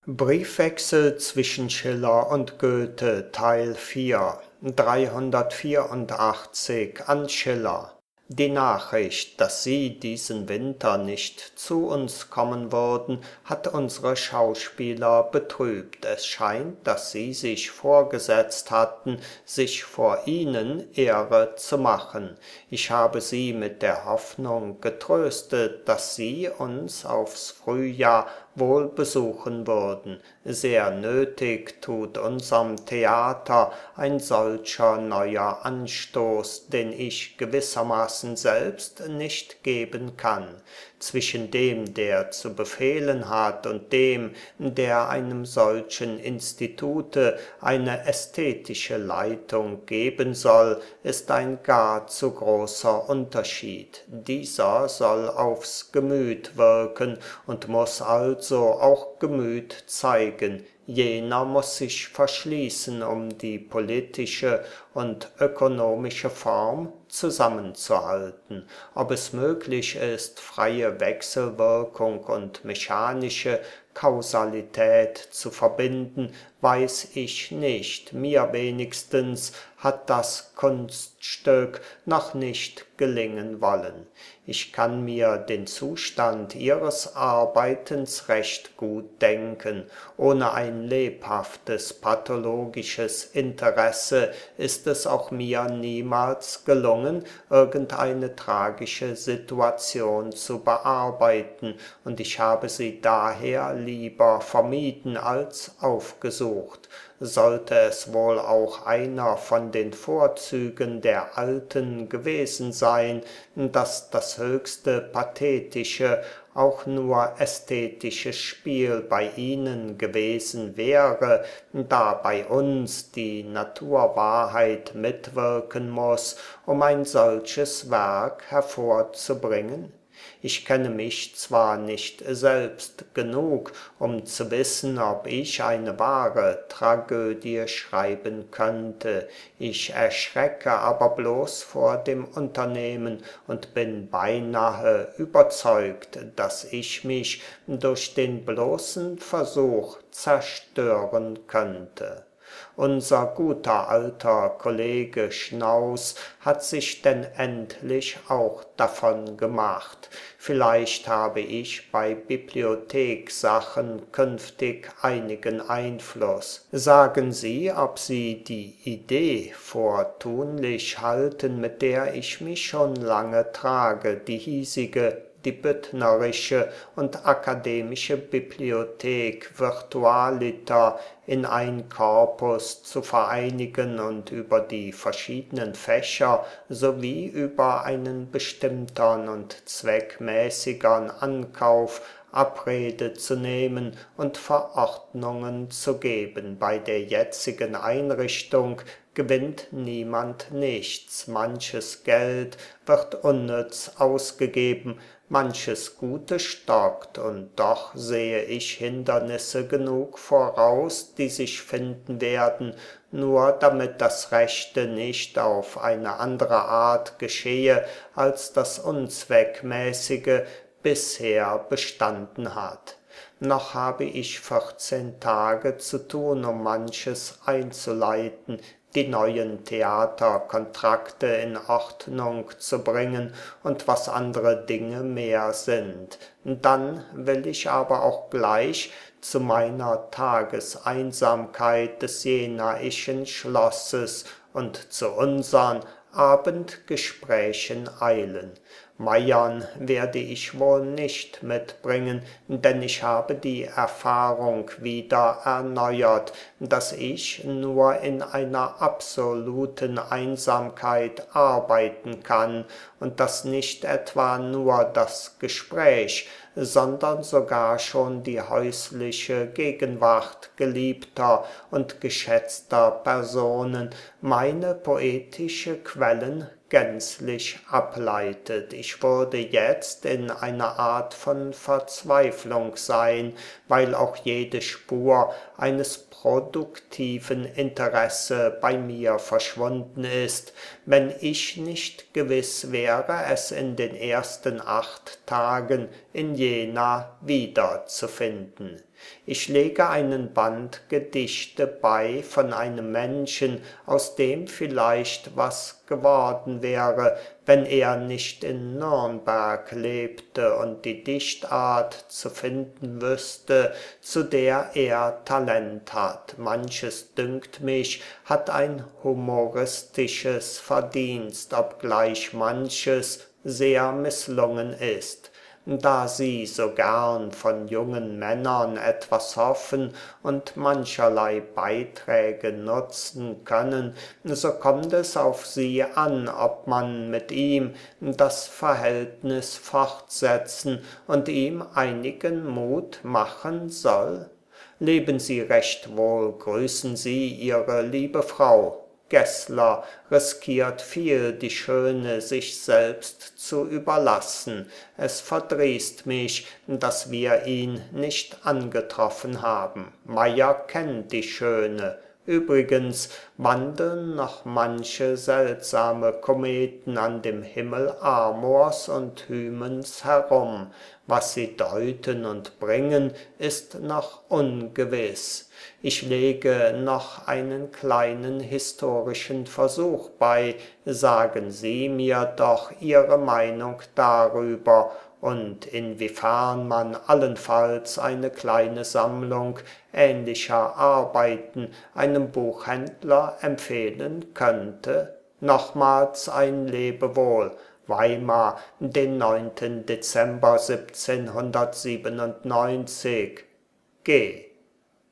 Briefwechsel zwischen Schiller und Goethe Teil 4 384 an Schiller. Die Nachricht, dass Sie diesen Winter nicht zu uns kommen würden, hat unsere Schauspieler betrübt. Es scheint, dass Sie sich vorgesetzt hatten, sich vor Ihnen Ehre zu machen. Ich habe Sie mit der Hoffnung getröstet, dass Sie uns aufs Frühjahr wohl besuchen würden. Sehr nötig tut unserem Theater ein solcher neuer Anstoß, den ich gewissermaßen selbst nicht geben kann. Zwischen dem, der zu befehlen hat, und dem, der einem solchen Institute eine ästhetische Leitung geben soll, ist ein gar zu großer Unterschied. Dieser soll aufs Gemüt wirken und muss also auch Gemüt zeigen. Jener muss sich verschließen, um die politische und ökonomische Form zusammenzuhalten. Ob es möglich ist, freie Wechselwirkung und mechanische Kausalität zu verbinden, weiß ich nicht. Mir wenigstens hat das Kunststück noch nicht gelingen wollen. Ich kann mir den Zustand Ihres Arbeitens recht gut denken. Ohne ein lebhaftes pathologisches Interesse ist es auch mir niemals gelungen, irgendeine tragische Situation zu bearbeiten, und ich habe sie daher lieber vermieden als aufgesucht. Sollte es wohl auch einer von den Vorzügen der Alten gewesen sein, dass das höchste pathetische, auch nur ästhetische Spiel bei ihnen gewesen wäre, da bei uns die Naturwahrheit mitwirken muß, um ein solches Werk hervorzubringen? Ich kenne mich zwar nicht selbst genug, um zu wissen, ob ich eine wahre Tragödie schreiben könnte. Ich erschrecke aber bloß vor dem Unternehmen und bin beinahe überzeugt, dass ich mich durch den bloßen Versuch zerstören könnte. Unser guter alter Kollege Schnaus hat sich denn endlich auch davon gemacht. Vielleicht habe ich bei Bibliotheksachen künftig einigen Einfluss. Sagen Sie, ob Sie die Idee vortunlich halten, mit der ich mich schon lange trage, die hiesige, die büttnerische und akademische Bibliothek Virtualiter in ein Korpus zu vereinigen und über die verschiedenen Fächer sowie über einen bestimmtern und zweckmäßigern Ankauf Abrede zu nehmen und Verordnungen zu geben. Bei der jetzigen Einrichtung gewinnt niemand nichts. Manches Geld wird unnütz ausgegeben, manches Gute stockt, und doch sehe ich Hindernisse genug voraus, die sich finden werden, nur damit das Rechte nicht auf eine andere Art geschehe, als das Unzweckmäßige bisher bestanden hat. Noch habe ich 14 Tage zu tun, um manches einzuleiten, die neuen Theaterkontrakte in Ordnung zu bringen und was andere Dinge mehr sind. Dann will ich aber auch gleich zu meiner Tageseinsamkeit des jenaischen Schlosses und zu unsern Abendgesprächen eilen. Meiern werde ich wohl nicht mitbringen, denn ich habe die Erfahrung wieder erneuert, dass ich nur in einer absoluten Einsamkeit arbeiten kann und dass nicht etwa nur das Gespräch, sondern sogar schon die häusliche Gegenwart geliebter und geschätzter Personen meine poetische Quellen gänzlich ableitet. Ich würde jetzt in einer Art von Verzweiflung sein, weil auch jede Spur eines produktiven Interesse bei mir verschwunden ist, wenn ich nicht gewiss wäre, es in den ersten 8 Tagen in Jena wiederzufinden. Ich lege einen Band Gedichte bei von einem Menschen, aus dem vielleicht was geworden wäre, wenn er nicht in Nürnberg lebte und die Dichtart zu finden wüsste, zu der er Talent hat. Manches, dünkt mich, hat ein humoristisches Verdienst, obgleich manches sehr misslungen ist. Da Sie so gern von jungen Männern etwas hoffen und mancherlei Beiträge nutzen können, so kommt es auf Sie an, ob man mit ihm das Verhältnis fortsetzen und ihm einigen Mut machen soll. Leben Sie recht wohl, grüßen Sie Ihre liebe Frau. Gessler riskiert viel, die Schöne sich selbst zu überlassen. Es verdrießt mich, dass wir ihn nicht angetroffen haben. Meyer kennt die Schöne. Übrigens wandeln noch manche seltsame Kometen an dem Himmel Amors und Hymens herum. Was sie deuten und bringen, ist noch ungewiss. Ich lege noch einen kleinen historischen Versuch bei. Sagen Sie mir doch Ihre Meinung darüber und inwiefern man allenfalls eine kleine Sammlung ähnlicher Arbeiten einem Buchhändler empfehlen könnte. Nochmals ein Lebewohl. Weimar, den 9. Dezember 1797. G.